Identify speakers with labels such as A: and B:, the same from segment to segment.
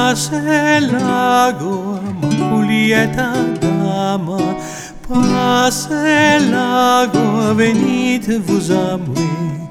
A: Passe lago, ma Julieta dama, passe lago, venite-vous à moi.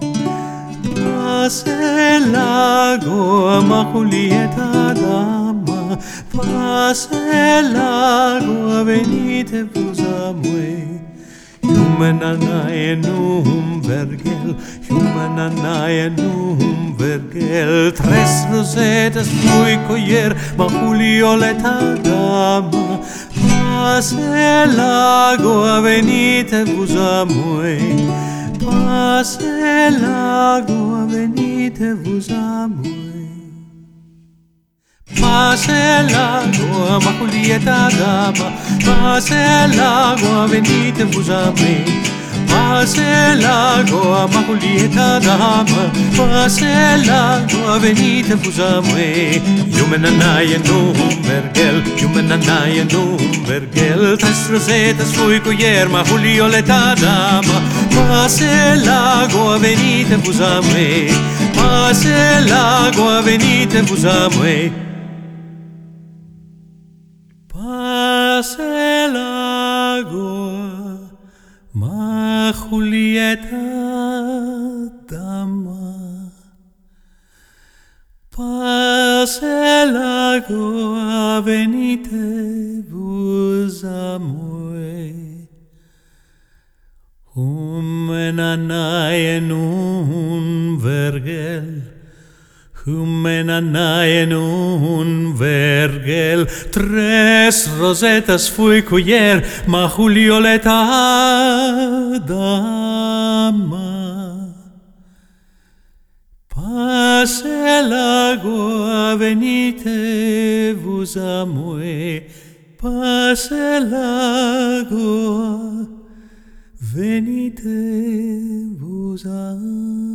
A: Passe lago, ma Julieta dama, passe lago, venite-vous à moi. Humananae num vergel, humananae num vergel. Tres rosetas fui coglier, ma Julioleta dama. Passe lago, venite-vous à moi. Passe lago, venite-vous à moi. Passe lago, ma Julieta dama, passe lago, venite-vous à moi. Passe lago, ma Julieta dama, passe lago, venite-vous à moi. Humananae num vergel, humananae num vergel. Tres rosetas fui coglier, ma Julioleta dama. Passe lago, venite-vous à moi. Passe lago, venite-vous à moi. Passe lago, ma Julieta dama. Passe lago, venite-vous à moi. Humananae num vergel, humananae num vergel. Tres rosetas fui coglier, ma Julioleta dama. Passe lago, venite-vous à moi. Passe lago, venite-vous à